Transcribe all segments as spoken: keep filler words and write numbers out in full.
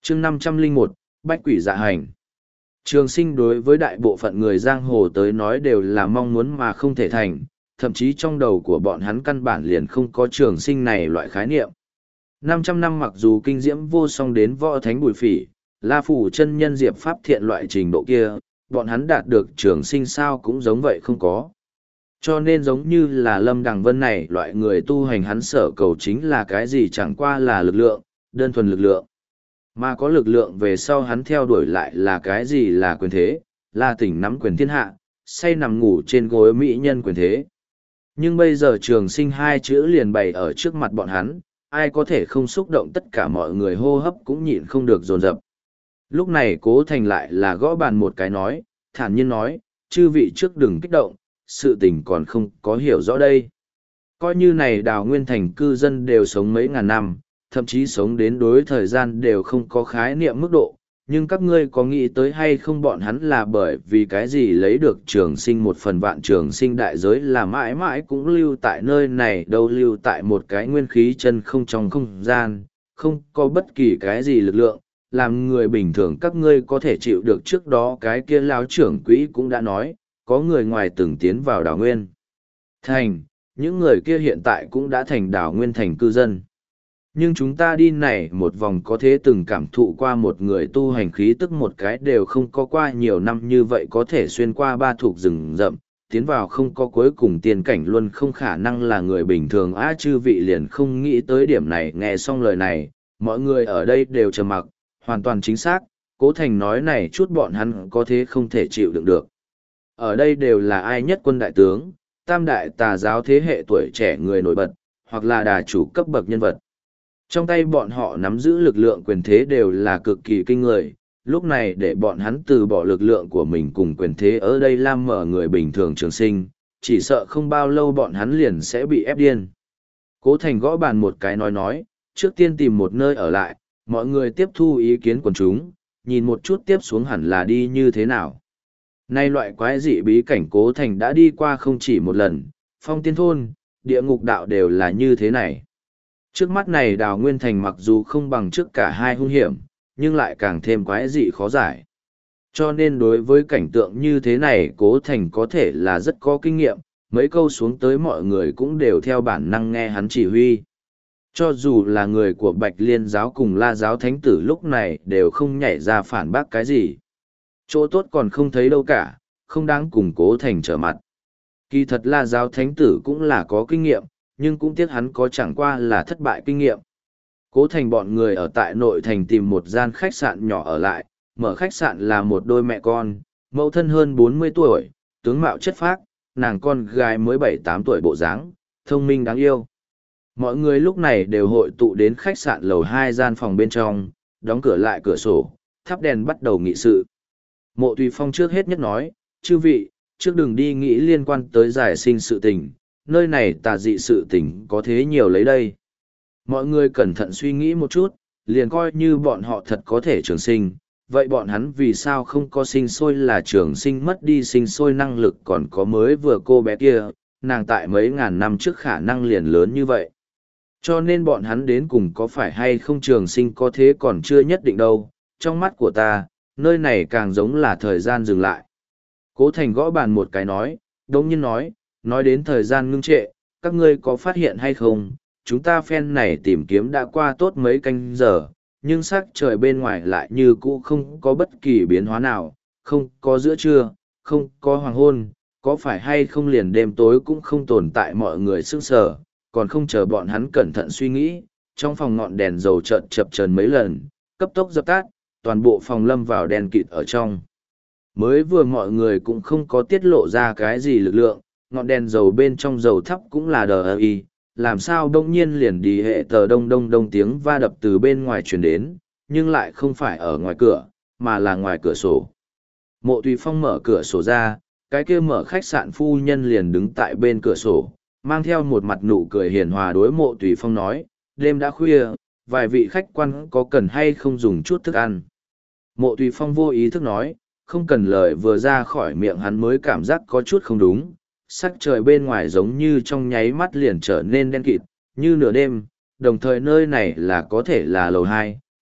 chương năm trăm lẻ một, Bách quỷ dạ hành. Trường sinh đối với đại bộ phận người giang hồ tới nói đều là mong muốn mà không thể thành, thậm chí trong đầu của bọn hắn căn bản liền không có trường sinh này loại khái niệm. năm trăm năm mặc dù kinh diễm vô song đến võ thánh bùi phỉ, La Phủ chân nhân diệp pháp thiện loại trình độ kia, bọn hắn đạt được trường sinh sao cũng giống vậy không có. Cho nên giống như là Lâm Đằng Vân này loại người tu hành hắn sở cầu chính là cái gì chẳng qua là lực lượng, đơn thuần lực lượng. Mà có lực lượng về sau hắn theo đuổi lại là cái gì là quyền thế, là tỉnh nắm quyền thiên hạ, say nằm ngủ trên gối mỹ nhân quyền thế. Nhưng bây giờ trường sinh hai chữ liền bày ở trước mặt bọn hắn, ai có thể không xúc động tất cả mọi người hô hấp cũng nhịn không được dồn dập. Lúc này Cố Thành lại là gõ bàn một cái nói, thản nhiên nói, chư vị trước đừng kích động, sự tình còn không có hiểu rõ đây. Coi như này Đào Nguyên Thành cư dân đều sống mấy ngàn năm, thậm chí sống đến đối thời gian đều không có khái niệm mức độ, nhưng các ngươi có nghĩ tới hay không bọn hắn là bởi vì cái gì lấy được trường sinh một phần vạn trường sinh đại giới là mãi mãi cũng lưu tại nơi này đâu, lưu tại một cái nguyên khí chân không trong không gian, không có bất kỳ cái gì lực lượng, làm người bình thường các ngươi có thể chịu được. Trước đó cái kia lão trưởng quỹ cũng đã nói, có người ngoài từng tiến vào Đào Nguyên Thành, những người kia hiện tại cũng đã thành Đào Nguyên Thành cư dân. Nhưng chúng ta đi này một vòng có thế từng cảm thụ qua một người tu hành khí tức một cái đều không có qua nhiều năm như vậy có thể xuyên qua ba thuộc rừng rậm, tiến vào không có cuối cùng tiên cảnh luôn không khả năng là người bình thường. Á chư vị liền không nghĩ tới điểm này. Nghe xong lời này, mọi người ở đây đều trầm mặc, hoàn toàn chính xác, Cố Thành nói này chút bọn hắn có thế không thể chịu đựng được. Ở đây đều là ai nhất quân đại tướng, tam đại tà giáo thế hệ tuổi trẻ người nổi bật, hoặc là đà chủ cấp bậc nhân vật. Trong tay bọn họ nắm giữ lực lượng quyền thế đều là cực kỳ kinh người, lúc này để bọn hắn từ bỏ lực lượng của mình cùng quyền thế ở đây làm mở người bình thường trường sinh, chỉ sợ không bao lâu bọn hắn liền sẽ bị ép điên. Cố Thành gõ bàn một cái nói nói, trước tiên tìm một nơi ở lại, mọi người tiếp thu ý kiến quần chúng, nhìn một chút tiếp xuống hẳn là đi như thế nào. Nay loại quái dị bí cảnh Cố Thành đã đi qua không chỉ một lần, Phong Tiên Thôn, địa ngục đạo đều là như thế này. Trước mắt này Đào Nguyên Thành mặc dù không bằng trước cả hai hung hiểm, nhưng lại càng thêm quái dị khó giải. Cho nên đối với cảnh tượng như thế này Cố Thành có thể là rất có kinh nghiệm, mấy câu xuống tới mọi người cũng đều theo bản năng nghe hắn chỉ huy. Cho dù là người của Bạch Liên giáo cùng La giáo thánh tử lúc này đều không nhảy ra phản bác cái gì. Chỗ tốt còn không thấy đâu cả, không đáng cùng Cố Thành trở mặt. Kỳ thật La giáo thánh tử cũng là có kinh nghiệm, nhưng cũng tiếc hắn có chẳng qua là thất bại kinh nghiệm. Cố Thành bọn người ở tại nội thành tìm một gian khách sạn nhỏ ở lại, mở khách sạn là một đôi mẹ con, mẫu thân hơn bốn mươi tuổi, tướng mạo chất phác, nàng con gái mới bảy tám tuổi bộ dáng, thông minh đáng yêu. Mọi người lúc này đều hội tụ đến khách sạn lầu hai gian phòng bên trong, đóng cửa lại cửa sổ, thắp đèn bắt đầu nghị sự. Mộ Tùy Phong trước hết nhất nói, chư vị, trước đừng đi nghĩ liên quan tới giải sinh sự tình, nơi này tà dị sự tình có thế nhiều lấy đây. Mọi người cẩn thận suy nghĩ một chút, liền coi như bọn họ thật có thể trường sinh, vậy bọn hắn vì sao không có sinh sôi là trường sinh mất đi sinh sôi năng lực còn có mới vừa cô bé kia, nàng tại mấy ngàn năm trước khả năng liền lớn như vậy. Cho nên bọn hắn đến cùng có phải hay không trường sinh có thế còn chưa nhất định đâu, trong mắt của ta, nơi này càng giống là thời gian dừng lại. Cố Thành gõ bàn một cái nói, đống nhiên nói, nói đến thời gian ngưng trệ, các ngươi có phát hiện hay không, chúng ta phen này tìm kiếm đã qua tốt mấy canh giờ, nhưng sắc trời bên ngoài lại như cũ không có bất kỳ biến hóa nào, không có giữa trưa, không có hoàng hôn, có phải hay không liền đêm tối cũng không tồn tại. Mọi người sững sờ, còn không chờ bọn hắn cẩn thận suy nghĩ, trong phòng ngọn đèn dầu chợt chập chờn mấy lần, cấp tốc dập tắt, toàn bộ phòng lâm vào đèn kịt ở trong. Mới vừa mọi người cũng không có tiết lộ ra cái gì lực lượng, ngọn đèn dầu bên trong dầu thắp cũng là đờ y, làm sao đông nhiên liền đi hệ tờ đông đông đông tiếng va đập từ bên ngoài truyền đến, nhưng lại không phải ở ngoài cửa, mà là ngoài cửa sổ. Mộ Tùy Phong mở cửa sổ ra, cái kia mở khách sạn phu nhân liền đứng tại bên cửa sổ, mang theo một mặt nụ cười hiền hòa đối Mộ Tùy Phong nói, đêm đã khuya, vài vị khách quan có cần hay không dùng chút thức ăn. Mộ Tùy Phong vô ý thức nói, không cần lời vừa ra khỏi miệng hắn mới cảm giác có chút không đúng, sắc trời bên ngoài giống như trong nháy mắt liền trở nên đen kịt, như nửa đêm, đồng thời nơi này là có thể là lầu hai,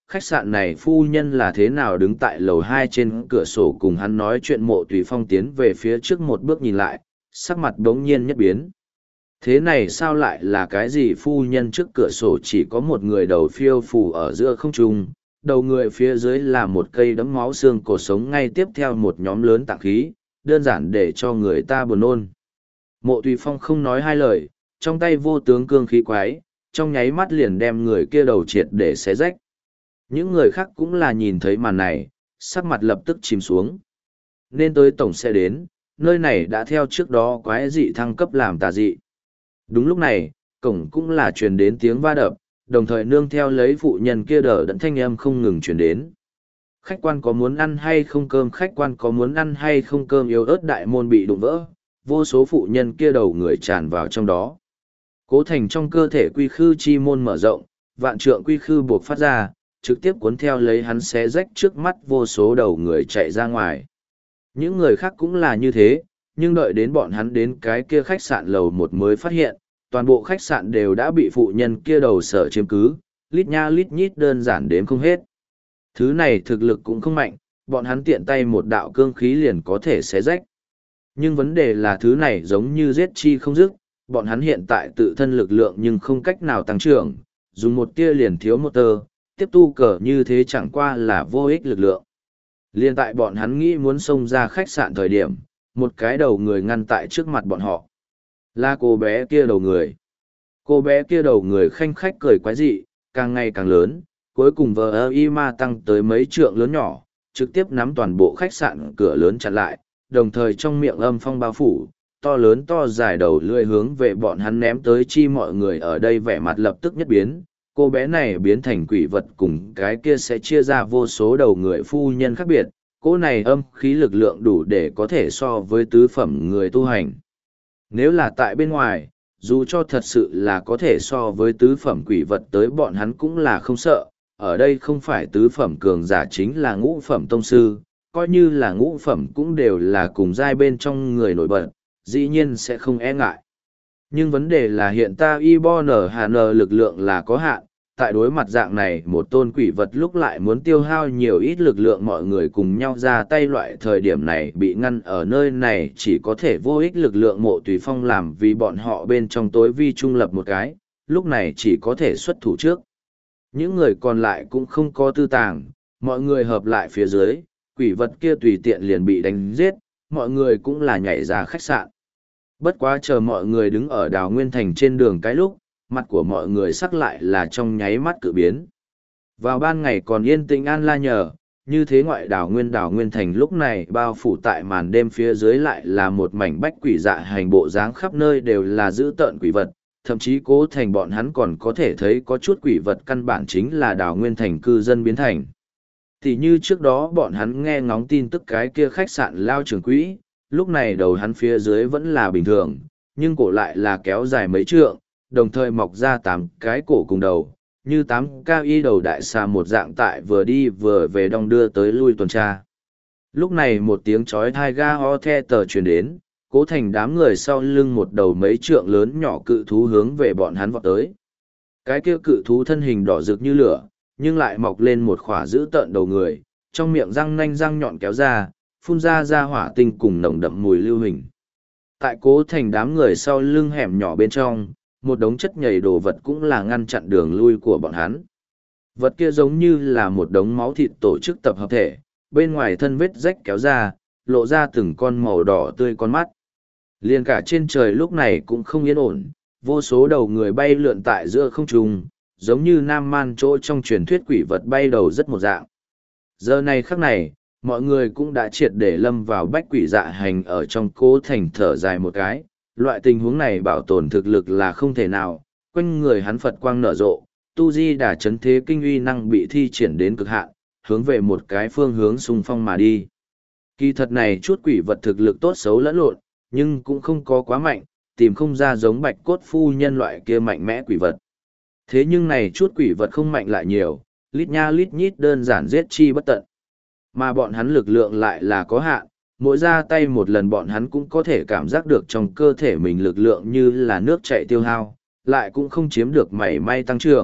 khách sạn này phu nhân là thế nào đứng tại lầu hai trên cửa sổ cùng hắn nói chuyện. Mộ Tùy Phong tiến về phía trước một bước nhìn lại, sắc mặt đống nhiên nhất biến. Thế này sao lại là cái gì? Phu nhân trước cửa sổ chỉ có một người đầu phiêu phù ở giữa không trung, đầu người phía dưới là một cây đấm máu xương cổ sống, ngay tiếp theo một nhóm lớn tạng khí, đơn giản để cho người ta buồn nôn. Mộ Tùy Phong không nói hai lời, trong tay vô tướng cương khí quái, trong nháy mắt liền đem người kia đầu triệt để xé rách. Những người khác cũng là nhìn thấy màn này, sắc mặt lập tức chìm xuống. Nên tới tổng sẽ đến, nơi này đã theo trước đó quái dị thăng cấp làm tà dị. Đúng lúc này, cổng cũng là truyền đến tiếng va đập, đồng thời nương theo lấy phụ nhân kia đỡ đẫn thanh âm không ngừng truyền đến. Khách quan có muốn ăn hay không cơm? Khách quan có muốn ăn hay không cơm? Yếu ớt đại môn bị đụng vỡ, vô số phụ nhân kia đầu người tràn vào trong đó. Cố Thành trong cơ thể quy khư chi môn mở rộng, vạn trượng quy khư buộc phát ra, trực tiếp cuốn theo lấy hắn xé rách trước mắt vô số đầu người chạy ra ngoài. Những người khác cũng là như thế, nhưng đợi đến bọn hắn đến cái kia khách sạn lầu một mới phát hiện, toàn bộ khách sạn đều đã bị phụ nhân kia đầu sở chiếm cứ, lít nha lít nhít đơn giản đếm không hết. Thứ này thực lực cũng không mạnh, bọn hắn tiện tay một đạo cương khí liền có thể xé rách. Nhưng vấn đề là thứ này giống như giết chi không dứt, bọn hắn hiện tại tự thân lực lượng nhưng không cách nào tăng trưởng, dùng một tia liền thiếu một tơ, tiếp tu cờ như thế chẳng qua là vô ích lực lượng. Liên tại bọn hắn nghĩ muốn xông ra khách sạn thời điểm, một cái đầu người ngăn tại trước mặt bọn họ. Là cô bé kia đầu người. Cô bé kia đầu người khanh khách cười quái dị, càng ngày càng lớn, cuối cùng vờ ơ y ma tăng tới mấy trượng lớn nhỏ, trực tiếp nắm toàn bộ khách sạn cửa lớn chặn lại, đồng thời trong miệng âm phong bao phủ, to lớn to dài đầu lưỡi hướng về bọn hắn ném tới. Chi mọi người ở đây vẻ mặt lập tức nhất biến, cô bé này biến thành quỷ vật cùng cái kia sẽ chia ra vô số đầu người phu nhân khác biệt, cô này âm khí lực lượng đủ để có thể so với tứ phẩm người tu hành. Nếu là tại bên ngoài, dù cho thật sự là có thể so với tứ phẩm quỷ vật tới bọn hắn cũng là không sợ, ở đây không phải tứ phẩm cường giả chính là ngũ phẩm tông sư, coi như là ngũ phẩm cũng đều là cùng giai bên trong người nổi bật, dĩ nhiên sẽ không e ngại. Nhưng vấn đề là hiện ta Ibn Hàn lực lượng là có hạn, tại đối mặt dạng này một tôn quỷ vật lúc lại muốn tiêu hao nhiều ít lực lượng, mọi người cùng nhau ra tay, loại thời điểm này bị ngăn ở nơi này chỉ có thể vô ích lực lượng. Mộ Tùy Phong làm vì bọn họ bên trong tối vi trung lập một cái, lúc này chỉ có thể xuất thủ trước. Những người còn lại cũng không có tư tàng, mọi người hợp lại phía dưới, quỷ vật kia tùy tiện liền bị đánh giết, mọi người cũng là nhảy ra khách sạn. Bất quá chờ mọi người đứng ở Đào Nguyên Thành trên đường cái lúc, mặt của mọi người sắc lại là trong nháy mắt cự biến. Vào ban ngày còn yên tĩnh an la nhờ, như thế ngoại đảo Nguyên Đào Nguyên Thành lúc này bao phủ tại màn đêm phía dưới lại là một mảnh bách quỷ dạ hành, bộ dáng khắp nơi đều là dữ tợn quỷ vật, thậm chí Cố Thành bọn hắn còn có thể thấy có chút quỷ vật căn bản chính là Đào Nguyên Thành cư dân biến thành. Thì như trước đó bọn hắn nghe ngóng tin tức cái kia khách sạn lao trưởng quỹ, lúc này đầu hắn phía dưới vẫn là bình thường, nhưng cổ lại là kéo dài mấy trượng, đồng thời mọc ra tám cái cổ cùng đầu, như tám cao y đầu đại xà một dạng, tại vừa đi vừa về đong đưa tới lui tuần tra. Lúc này một tiếng chói thai ga ho the tờ truyền đến, Cố Thành đám người sau lưng một đầu mấy trượng lớn nhỏ cự thú hướng về bọn hắn vọt tới. Cái kia cự thú thân hình đỏ rực như lửa, nhưng lại mọc lên một khỏa dữ tợn đầu người, trong miệng răng nanh răng nhọn kéo ra, phun ra ra hỏa tinh cùng nồng đậm mùi lưu hình. Tại Cố Thành đám người sau lưng hẻm nhỏ bên trong, một đống chất nhầy đồ vật cũng là ngăn chặn đường lui của bọn hắn. Vật kia giống như là một đống máu thịt tổ chức tập hợp thể, bên ngoài thân vết rách kéo ra, lộ ra từng con màu đỏ tươi con mắt. Liền cả trên trời lúc này cũng không yên ổn, vô số đầu người bay lượn tại giữa không trung, giống như nam man chỗ trong truyền thuyết quỷ vật bay đầu rất một dạng. Giờ này khắc này, mọi người cũng đã triệt để lâm vào bách quỷ dạ hành, ở trong Cố Thành thở dài một cái. Loại tình huống này bảo tồn thực lực là không thể nào, quanh người hắn Phật quang nở rộ, tu di đà chấn thế kinh uy năng bị thi triển đến cực hạn, hướng về một cái phương hướng xung phong mà đi. Kỳ thật này chút quỷ vật thực lực tốt xấu lẫn lộn, nhưng cũng không có quá mạnh, tìm không ra giống bạch cốt phu nhân loại kia mạnh mẽ quỷ vật. Thế nhưng này chút quỷ vật không mạnh lại nhiều, lít nha lít nhít đơn giản giết chi bất tận. Mà bọn hắn lực lượng lại là có hạn, mỗi ra tay một lần bọn hắn cũng có thể cảm giác được trong cơ thể mình lực lượng như là nước chảy tiêu hao, lại cũng không chiếm được mảy may tăng trưởng,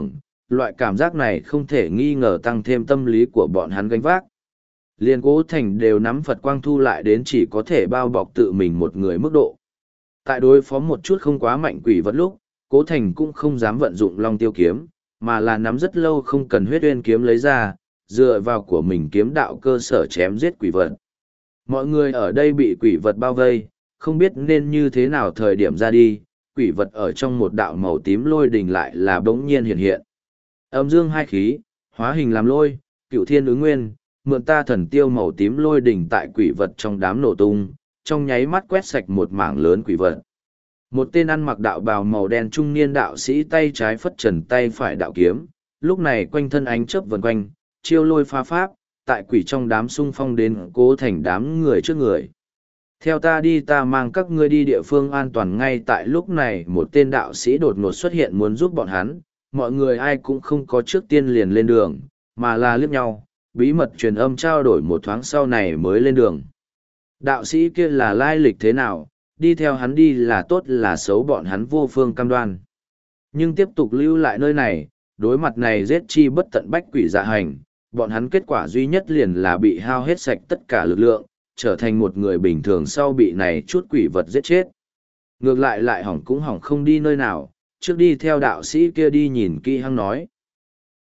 loại cảm giác này không thể nghi ngờ tăng thêm tâm lý của bọn hắn gánh vác. Liên Cố Thành đều nắm Phật Quang thu lại đến chỉ có thể bao bọc tự mình một người mức độ. Tại đối phó một chút không quá mạnh quỷ vật lúc, Cố Thành cũng không dám vận dụng Long Tiêu kiếm, mà là nắm rất lâu không cần huyết uyên kiếm lấy ra, dựa vào của mình kiếm đạo cơ sở chém giết quỷ vật. Mọi người ở đây bị quỷ vật bao vây, không biết nên như thế nào thời điểm ra đi, quỷ vật ở trong một đạo màu tím lôi đình lại là bỗng nhiên hiện hiện. Âm dương hai khí, hóa hình làm lôi, cựu thiên ứng nguyên, mượn ta thần tiêu màu tím lôi đỉnh tại quỷ vật trong đám nổ tung, trong nháy mắt quét sạch một mảng lớn quỷ vật. Một tên ăn mặc đạo bào màu đen trung niên đạo sĩ tay trái phất trần tay phải đạo kiếm, lúc này quanh thân ánh chớp vần quanh, chiêu lôi pha pháp, tại quỷ trong đám xung phong đến Cố Thành đám người trước người. Theo ta đi, ta mang các ngươi đi địa phương an toàn. Ngay tại lúc này một tên đạo sĩ đột ngột xuất hiện muốn giúp bọn hắn, mọi người ai cũng không có trước tiên liền lên đường, mà là liếc nhau, bí mật truyền âm trao đổi một thoáng sau này mới lên đường. Đạo sĩ kia là lai lịch thế nào, đi theo hắn đi là tốt là xấu bọn hắn vô phương cam đoan. Nhưng tiếp tục lưu lại nơi này, đối mặt này giết chi bất tận bách quỷ dạ hành, bọn hắn kết quả duy nhất liền là bị hao hết sạch tất cả lực lượng, trở thành một người bình thường sau bị này chút quỷ vật giết chết. Ngược lại lại hỏng cũng hỏng không đi nơi nào, trước đi theo đạo sĩ kia đi nhìn kỹ hăng nói,